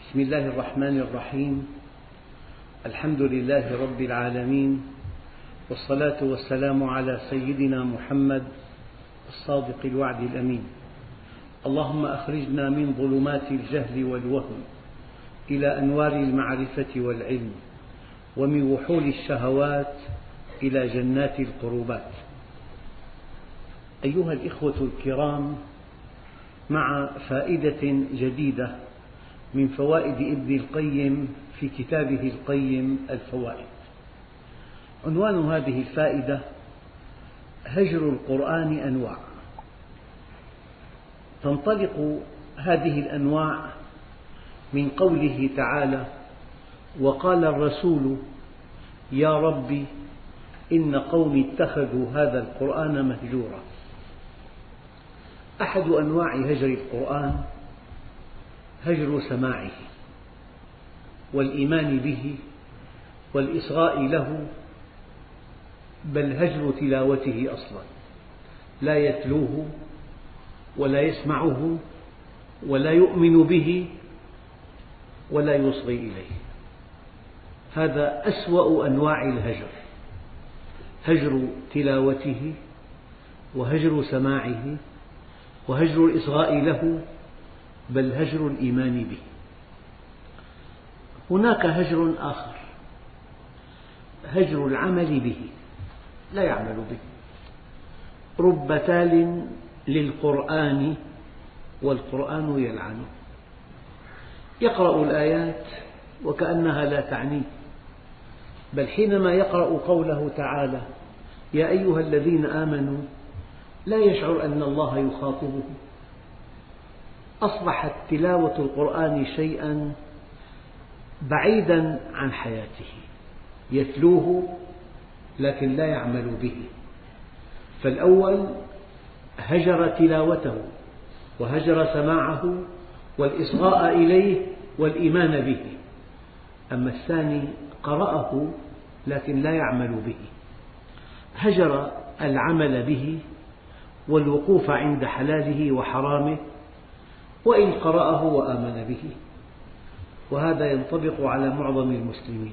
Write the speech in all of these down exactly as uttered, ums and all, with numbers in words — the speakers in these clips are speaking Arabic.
بسم الله الرحمن الرحيم. الحمد لله رب العالمين، والصلاة والسلام على سيدنا محمد الصادق الوعد الأمين. اللهم أخرجنا من ظلمات الجهل والوهم إلى أنوار المعرفة والعلم، ومن وحول الشهوات إلى جنات القربات. أيها الإخوة الكرام، مع فائدة جديدة من فوائد ابن القيم في كتابه القيم الفوائد. عنوان هذه الفائدة: هجر القرآن أنواع. تنطلق هذه الأنواع من قوله تعالى: وقال الرسول يا رب إن قومي اتخذوا هذا القرآن مهجورا. أحد أنواع هجر القرآن هجر سماعه والإيمان به والإصغاء له، بل هجر تلاوته أصلا، لا يتلوه ولا يسمعه ولا يؤمن به ولا يصغي إليه. هذا أسوأ أنواع الهجر، هجر تلاوته وهجر سماعه وهجر الإصغاء له، بل هجر الإيمان به. هناك هجر آخر، هجر العمل به، لا يعمل به. رب تال للقرآن والقرآن يلعنه، يقرأ الآيات وكأنها لا تعنيه، بل حينما يقرأ قوله تعالى يا أيها الذين آمنوا لا يشعر أن الله يخاطبه. أصبحت تلاوة القرآن شيئا بعيدا عن حياته، يتلوه لكن لا يعمل به. فالأول هجر تلاوته وهجر سماعه والإصغاء إليه والإيمان به، أما الثاني قرأه لكن لا يعمل به، هجر العمل به والوقوف عند حلاله وحرامه، وإن قرأه وآمن به. وهذا ينطبق على معظم المسلمين.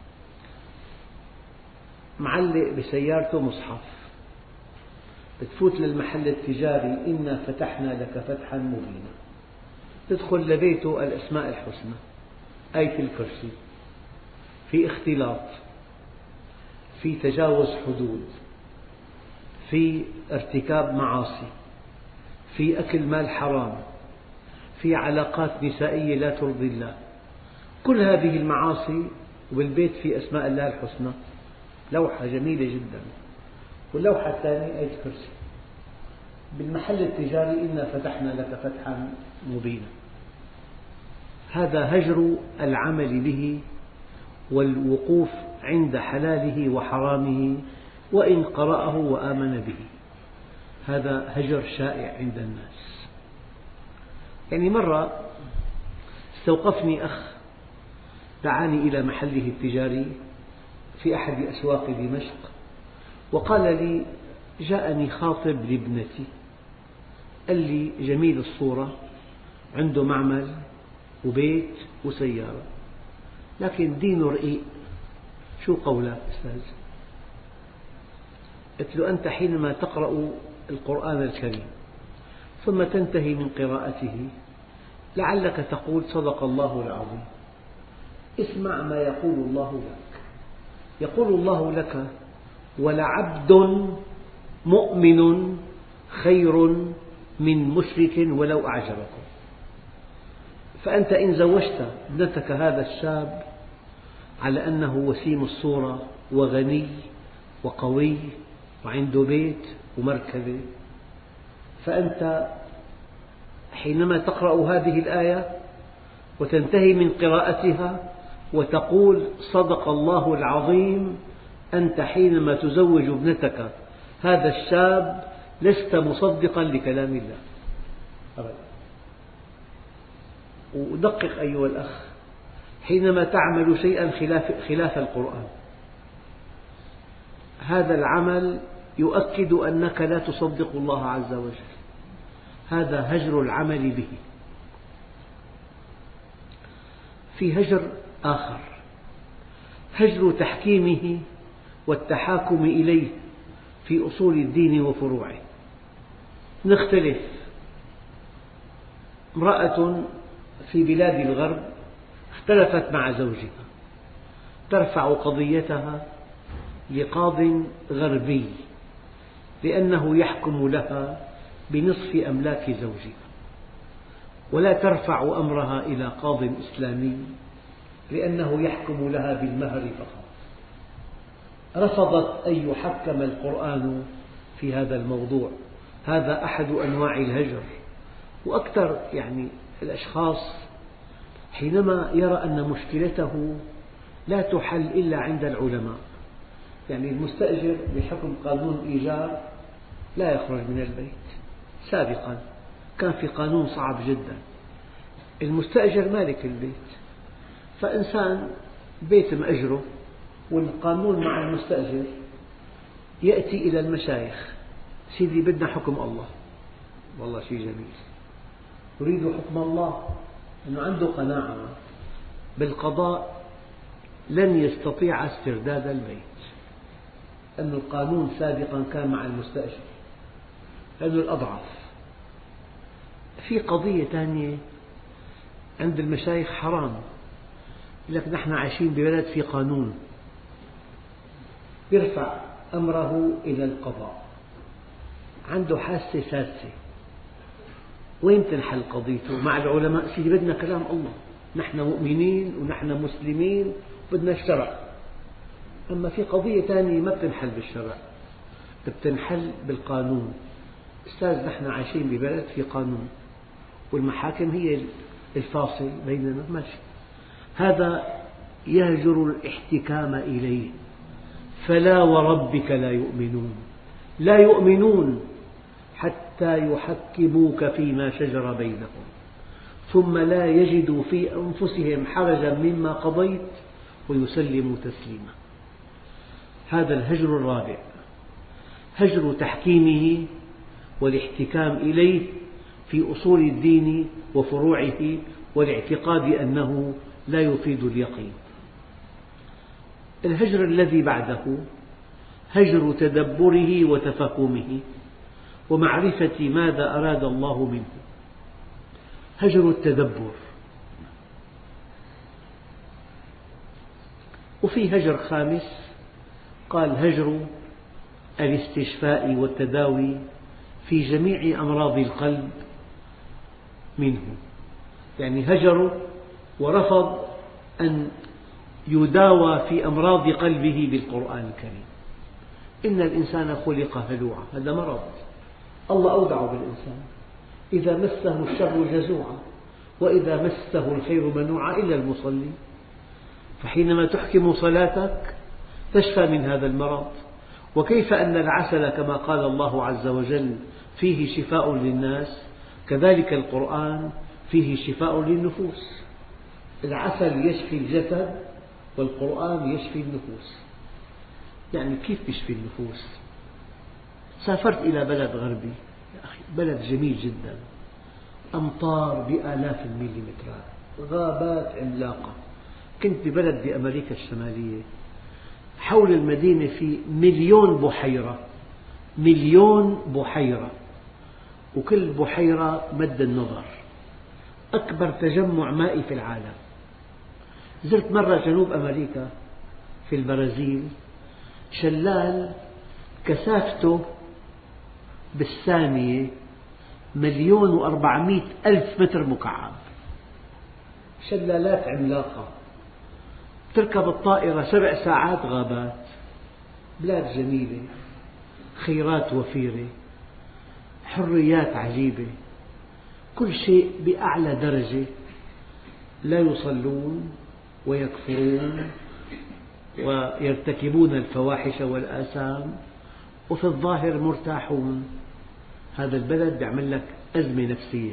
معلق بسيارته مصحف، تفوت للمحل التجاري إنا فتحنا لك فتحا مبينا، تدخل لبيته الأسماء الحسنى، آية الكرسي، في اختلاط، في تجاوز حدود، في ارتكاب معاصي، في أكل مال حرام، في علاقات نسائية لا ترضي الله، كل هذه المعاصي، وبالبيت في أسماء الله الحسنى، لوحة جميلة جدا، واللوحة الثانية آية كرسي. بالمحل التجاري إنا فتحنا لك فتحا مبينا. هذا هجر العمل به والوقوف عند حلاله وحرامه، وإن قرأه وآمن به. هذا هجر شائع عند الناس. يعني مرة استوقفني أخ دعاني إلى محله التجاري في أحد أسواق دمشق، وقال لي جاءني خاطب لابنتي، قال لي جميل الصورة، عنده معمل وبيت وسيارة، لكن دينه رقيق. شو قولك أستاذ؟ قلت له أنت حينما تقرأ القرآن الكريم ثم تنتهي من قراءته لعلك تقول صدق الله العظيم، اسمع ما يقول الله لك. يقول الله لك ولعبد مؤمن خير من مشرك ولو أعجبكم. فأنت إن زوجت ابنتك هذا الشاب على أنه وسيم الصورة وغني وقوي وعنده بيت ومركبة، فأنت حينما تقرأ هذه الآية وتنتهي من قراءتها وتقول صدق الله العظيم، أنت حينما تزوج ابنتك هذا الشاب لست مصدقا لكلام الله أبدا. ودقق أيها الأخ، حينما تعمل شيئا خلاف, خلاف القرآن، هذا العمل يؤكد أنك لا تصدق الله عز وجل، هذا هجر العمل به. في هجر آخر، هجر تحكيمه والتحاكم إليه في أصول الدين وفروعه. نختلف، امرأة في بلاد الغرب اختلفت مع زوجها، ترفع قضيتها لقاض غربي لأنه يحكم لها بنصف أملاك زوجها، ولا ترفع أمرها إلى قاض إسلامي لأنه يحكم لها بالمهر فقط. رفضت أن يحكم القرآن في هذا الموضوع. هذا أحد أنواع الهجر. وأكثر يعني الأشخاص حينما يرى أن مشكلته لا تحل إلا عند العلماء، يعني المستأجر بحكم قانون الإيجار لا يخرج من البيت. سابقا كان في قانون صعب جدا، المستأجر مالك البيت، فإنسان بيت مأجره والقانون مع المستأجر يأتي إلى المشايخ: سيدي بدنا حكم الله. والله شيء جميل، يريد حكم الله، أنه عنده قناعة بالقضاء لن يستطيع استرداد البيت، لأن القانون سابقا كان مع المستأجر، لأنه الأضعف. في قضية ثانية عند المشايخ حرام، يقول لك نحن عايشين ببلد في قانون، يرفع أمره إلى القضاء، عنده حاسة سادسة، وين تنحل قضيته؟ مع العلماء: سيدي بدنا كلام الله، نحن مؤمنين ونحن مسلمين بدنا الشرع. أما في قضية ثانية ما بتنحل بالشرع، بتنحل بالقانون. أستاذ نحن عايشين ببلد في قانون، والمحاكم هي الفاصل بيننا، ماشي. هذا يهجر الاحتكام إليه. فلا وربك لا يؤمنون لا يؤمنون حتى يحكموك فيما شجر بينهم ثم لا يجدوا في أنفسهم حرجا مما قضيت ويسلموا تسليما. هذا الهجر الرابع، هجر تحكيمه والاحتكام إليه في أصول الدين وفروعه والاعتقاد أنه لا يفيد اليقين. الهجر الذي بعده هجر تدبره وتفهمه ومعرفة ماذا أراد الله منه، هجر التدبر. وفي هجر خامس قال: هجر الاستشفاء والتداوي في جميع أمراض القلب منه، يعني هجر ورفض أن يداوى في أمراض قلبه بالقرآن الكريم. إن الإنسان خلق هلوعا، هذا مرض الله أودعه بالإنسان، إذا مسه الشر جزوعا وإذا مسه الخير منوعا إلا المصلي. فحينما تحكم صلاتك تشفى من هذا المرض. وكيف أن العسل كما قال الله عز وجل فيه شفاء للناس، كذلك القرآن فيه شفاء للنفوس. العسل يشفي الجسد والقرآن يشفي النفوس. يعني كيف يشفي النفوس؟ سافرت إلى بلد غربي، يا أخي بلد جميل جدا، أمطار بآلاف المليمترات، غابات عملاقة. كنت ببلد بأمريكا الشمالية، حول المدينة في مليون بحيرة، مليون بحيرة، وكل بحيرة مد النظر، أكبر تجمع مائي في العالم. زرت مرة جنوب أمريكا في البرازيل، شلال كثافته بالثانية مليون وأربعمئة ألف متر مكعب، شلالات عملاقة. تركب الطائرة سبع ساعات غابات. بلاد جميلة، خيرات وفيرة، حريات عجيبة، كل شيء بأعلى درجة. لا يصلون ويكفرون ويرتكبون الفواحش والآثام، وفي الظاهر مرتاحون. هذا البلد يعمل لك أزمة نفسية.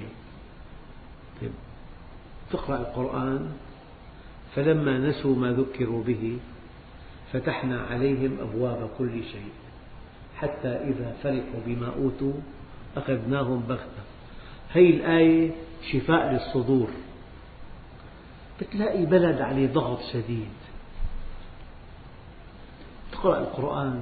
تقرأ القرآن: فلما نسوا ما ذكروا به فتحنا عليهم أبواب كل شيء حتى إذا فرحوا بما أوتوا أخذناهم بغتة. هذه الآية شفاء للصدور. بتلاقي بلد عليه ضغط شديد، تقرأ القرآن: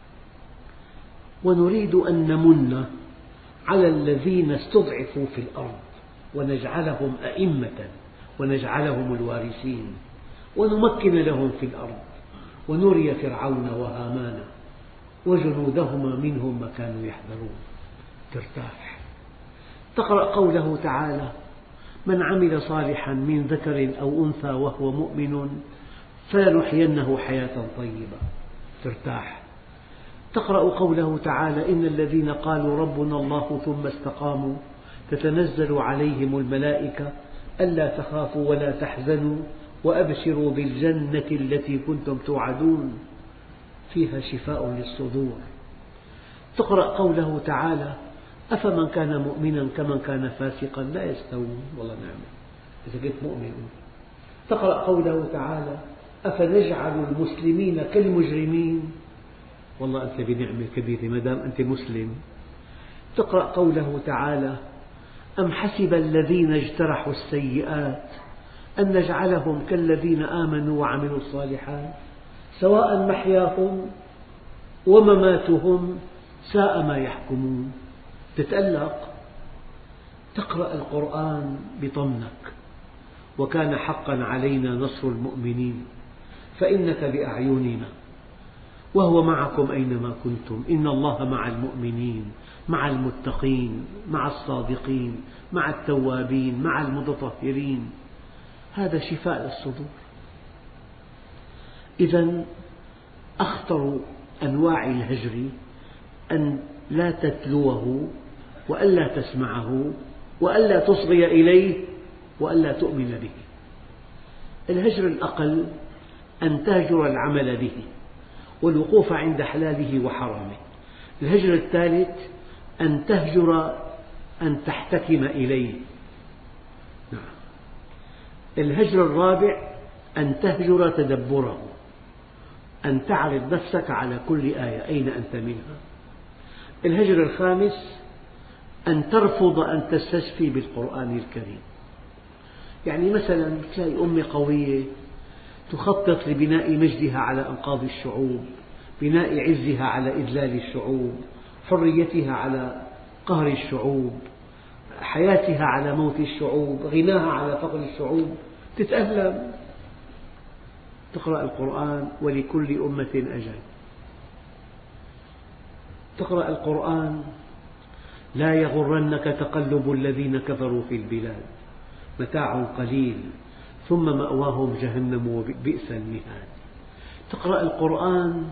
ونريد أن نمن على الذين استضعفوا في الأرض ونجعلهم أئمة ونجعلهم الوارثين ونمكن لهم في الأرض ونري فرعون وهامان وجنودهما منهم ما كانوا يحذرون. ترتاح. تقرأ قوله تعالى: من عمل صالحا من ذكر أو أنثى وهو مؤمن فلنحيينه حياة طيبة. ترتاح. تقرأ قوله تعالى: إن الذين قالوا ربنا الله ثم استقاموا تتنزل عليهم الملائكة ألا تخافوا ولا تحزنوا وأبشروا بالجنة التي كنتم توعدون فيها شفاء للصدور. تقرأ قوله تعالى: أفمن كان مؤمنا كمن كان فاسقا لا يستوون. والله نعم إذا كنت مؤمن. تقرأ قوله تعالى: أفنجعل المسلمين كالمجرمين. والله أنت بنعمة كبيرة ما دام أنت مسلم. تقرأ قوله تعالى: أم حسب الذين اجترحوا السيئات أن نجعلهم كالذين آمنوا وعملوا الصالحات سواء محياهم ومماتهم ساء ما يحكمون. تتألق. تقرأ القرآن بطمنك: وكان حقا علينا نصر المؤمنين فإنك بأعيننا وهو معكم أينما كنتم إن الله مع المؤمنين مع المتقين مع الصادقين مع التوابين مع المتطهرين. هذا شفاء للصدور. إذن أخطر أنواع الهجر أن لا تتلوه وألا تسمعه وألا تصغي إليه وألا تؤمن به. الهجر الأقل أن تهجر العمل به والوقوف عند حلاله وحرامه. الهجر الثالث أن تهجر أن تحتكم إليه. الهجر الرابع أن تهجر تدبره، أن تعرض نفسك على كل آية أين أنت منها. الهجر الخامس أن ترفض أن تستشفي بالقرآن الكريم. يعني مثلا تلاقي أمة قوية تخطط لبناء مجدها على أنقاض الشعوب، بناء عزها على إذلال الشعوب، حريتها على قهر الشعوب، حياتها على موت الشعوب، غناها على فقر الشعوب. تتألم. تقرأ القرآن: ولكل أمة أجل. تقرأ القرآن: لا يغرنك تقلب الذين كفروا في البلاد متاع قليل ثم مأواهم جهنم وبئس المهاد. تقرأ القرآن: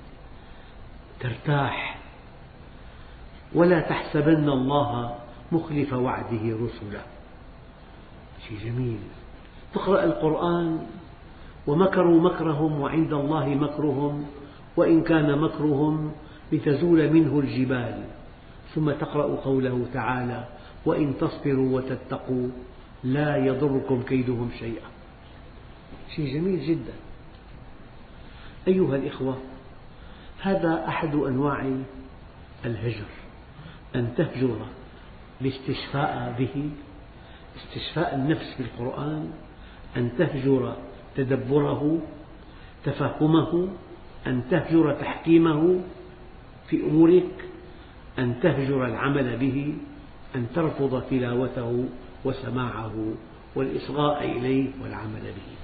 ترتاح. ولا تحسبن الله مخلف وعده رسله. شيء جميل. تقرأ القرآن: ومكروا مكرهم وعند الله مكرهم وإن كان مكرهم لتزول منه الجبال. ثم تقرأ قوله تعالى: وإن تصبروا وتتقوا لا يضركم كيدهم شيئا. شيء جميل جدا. أيها الإخوة، هذا أحد أنواع الهجر، أن تهجر الاستشفاء به، استشفاء النفس بالقرآن، أن تهجر تدبره تفهمه، أن تهجر تحكيمه في أمورك، أن تهجر العمل به، أن ترفض تلاوته وسماعه والإصغاء إليه والعمل به.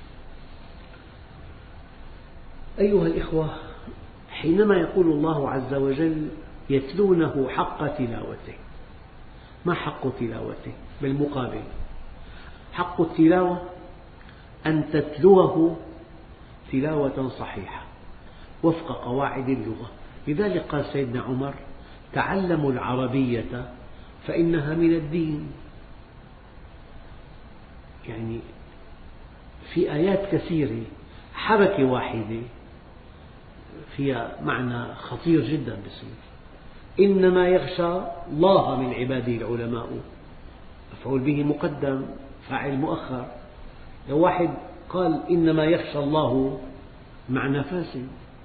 أيها الإخوة، حينما يقول الله عز وجل: يتلونه حق تلاوته، ما حق تلاوته؟ بالمقابل حق التلاوة أن تتلوه تلاوة صحيحة وفق قواعد اللغة. لذلك قال سيدنا عمر: تعلموا العربية فإنها من الدين. يعني في آيات كثيرة حركة واحدة فيها معنى خطير جدا بصير. إنما يخشى الله من عباده العلماء، مفعول به مقدم فاعل مؤخر. لو واحد قال إنما يخشى الله معنى فاسد.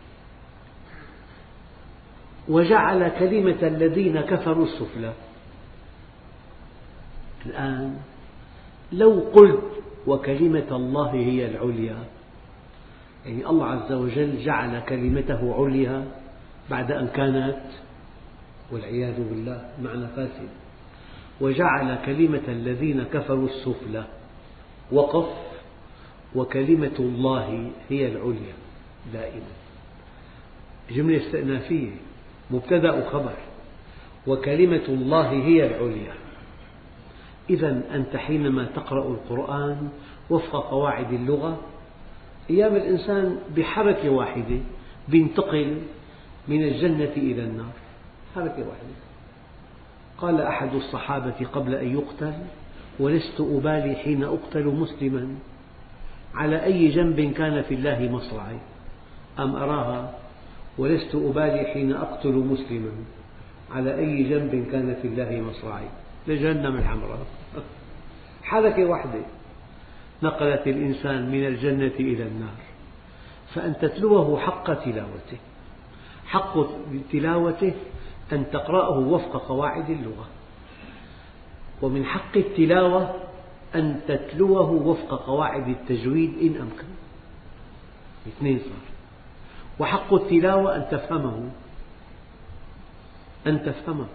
وجعل كلمة الذين كفروا السفلى. الآن لو قلت وكلمة الله هي العليا، يعني الله عز وجل جعل كلمته عليا بعد أن كانت، والعياذ بالله، معنى فاسد، وجعل كلمة الذين كفروا السفلى، وقف، وكلمة الله هي العليا دائما، جملة استئنافية، مبتدأ وخبر، وكلمة الله هي العليا. إذا أنت حينما تقرأ القرآن وفق قواعد اللغة، أيام الإنسان بحركة واحدة ينتقل من الجنة إلى النار، حركة واحدة. قال أحد الصحابة قبل أن يقتل: ولست أبالي حين أقتل مسلما على أي جنب كان في الله مصرعي، أم أراها: ولست أبالي حين أقتل مسلما على أي جنب كان في الله مصرعي، لجهنم الحمراء. حركة واحدة نقلت الإنسان من الجنة إلى النار. فأن تتلوه حق تلاوته، حق تلاوته أن تقرأه وفق قواعد اللغة، ومن حق التلاوة أن تتلوه وفق قواعد التجويد إن أمكن، اثنين صار. وحق التلاوة أن تفهمه، أن تفهمه،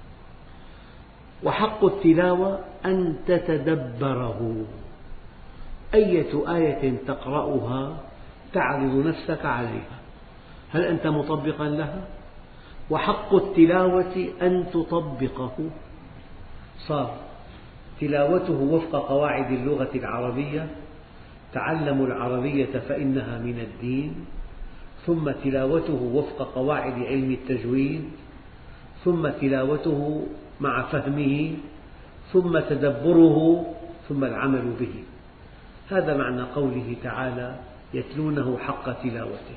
وحق التلاوة أن تتدبره، أية آية تقرأها تعرض نفسك عليها، هل أنت مطبقا لها؟ وحق التلاوة أن تطبقه. صار تلاوته وفق قواعد اللغة العربية: تعلموا العربية فإنها من الدين، ثم تلاوته وفق قواعد علم التجويد، ثم تلاوته مع فهمه، ثم تدبره، ثم العمل به. هذا معنى قوله تعالى: يتلونه حق تلاوته.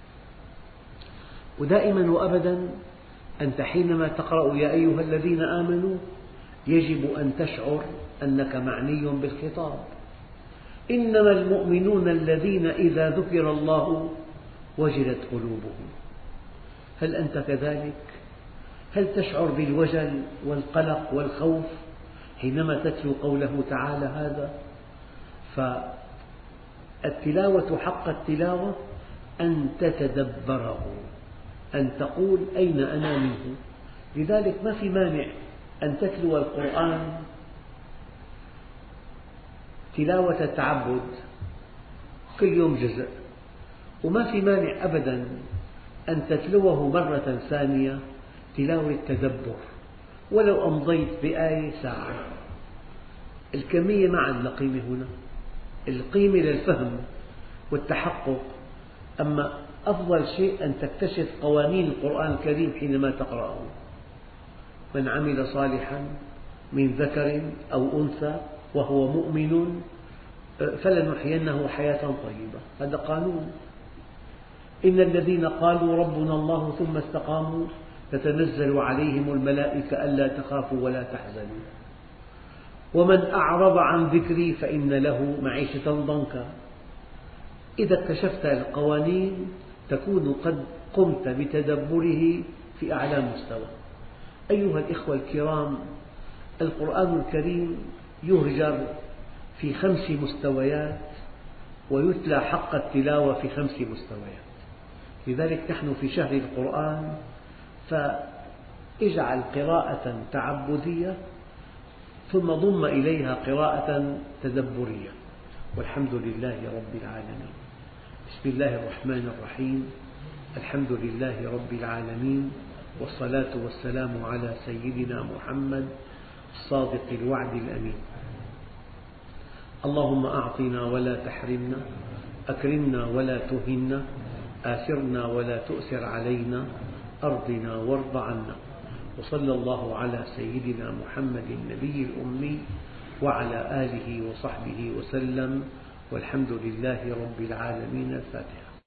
ودائما وأبدا أنت حينما تقرأ يا أيها الذين آمنوا يجب أن تشعر أنك معني بالخطاب. إنما المؤمنون الذين إذا ذكر الله وجلت قلوبهم. هل أنت كذلك؟ هل تشعر بالوجل والقلق والخوف حينما تتلو قوله تعالى هذا؟ فالتلاوة حق التلاوة أن تتدبره، أن تقول أين أنا منه. لذلك ما في مانع أن تتلو القرآن تلاوة التعبد كل يوم جزء، وما في مانع أبدا أن تتلوه مرة ثانية تلاوة تدبر، ولو أمضيت بآية ساعة. الكمية ما عندها قيمة هنا، القيمة للفهم والتحقق. أما أفضل شيء أن تكتشف قوانين القرآن الكريم حينما تقرأه. من عمل صالحا من ذكر أو أنثى وهو مؤمن فلنحيينه حياة طيبة، هذا قانون. إن الذين قالوا ربنا الله ثم استقاموا تتنزل عليهم الملائكة ألا تخافوا ولا تحزنوا ومن أعرض عن ذكري فإن له معيشة ضنكا. إذا اكتشفت القوانين تكون قد قمت بتدبره في أعلى مستوى. أيها الإخوة الكرام، القرآن الكريم يهجر في خمس مستويات ويتلى حق التلاوة في خمس مستويات. لذلك نحن في شهر القرآن، فاجعل قراءة تعبدية ثم ضم إليها قراءة تدبرية. والحمد لله رب العالمين. بسم الله الرحمن الرحيم. الحمد لله رب العالمين، والصلاة والسلام على سيدنا محمد الصادق الوعد الأمين. اللهم أعطنا ولا تحرمنا، أكرمنا ولا تهنا، آثرنا ولا تؤثر علينا، أرضنا وارض عنا. وصلى الله على سيدنا محمد النبي الأمي وعلى آله وصحبه وسلم، والحمد لله رب العالمين. الفاتحة.